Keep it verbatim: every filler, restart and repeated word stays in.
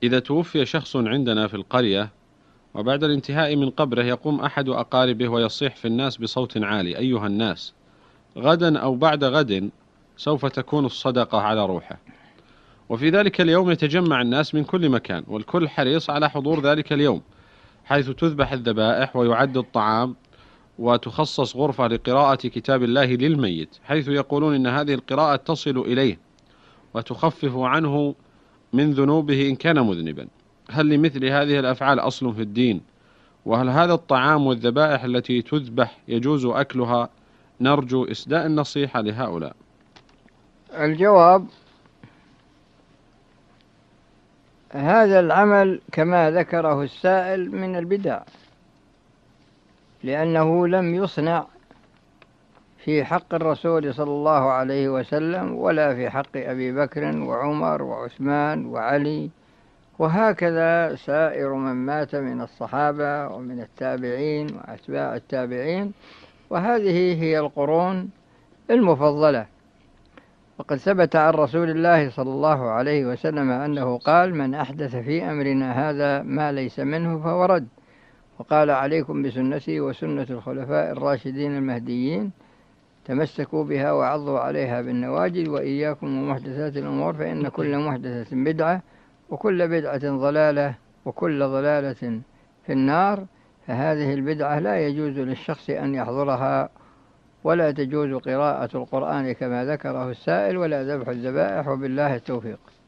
إذا توفي شخص عندنا في القرية وبعد الانتهاء من قبره يقوم أحد أقاربه ويصيح في الناس بصوت عالي: أيها الناس، غدا أو بعد غد سوف تكون الصدقة على روحه. وفي ذلك اليوم يتجمع الناس من كل مكان، والكل حريص على حضور ذلك اليوم، حيث تذبح الذبائح ويعد الطعام، وتخصص غرفة لقراءة كتاب الله للميت، حيث يقولون إن هذه القراءة تصل إليه وتخفف عنه من ذنوبه إن كان مذنبا. هل لمثل هذه الأفعال أصل في الدين؟ وهل هذا الطعام والذبائح التي تذبح يجوز أكلها؟ نرجو إسداء النصيحة لهؤلاء. الجواب: هذا العمل كما ذكره السائل من البدع، لأنه لم يصنع في حق الرسول صلى الله عليه وسلم ولا في حق أبي بكر وعمر وعثمان وعلي، وهكذا سائر من مات من الصحابة ومن التابعين وأتباع التابعين، وهذه هي القرون المفضلة. وقد ثبت عن رسول الله صلى الله عليه وسلم أنه قال: من أحدث في أمرنا هذا ما ليس منه فهو رد. وقال: عليكم بسنتي وسنة الخلفاء الراشدين المهديين، تمسكوا بها وعضوا عليها بالنواجذ، وإياكم ومحدثات الأمور، فإن كل محدثة بدعة وكل بدعة ضلالة وكل ضلالة في النار. فهذه البدعة لا يجوز للشخص أن يحضرها، ولا تجوز قراءة القرآن كما ذكره السائل، ولا ذبح الذبائح، وبالله التوفيق.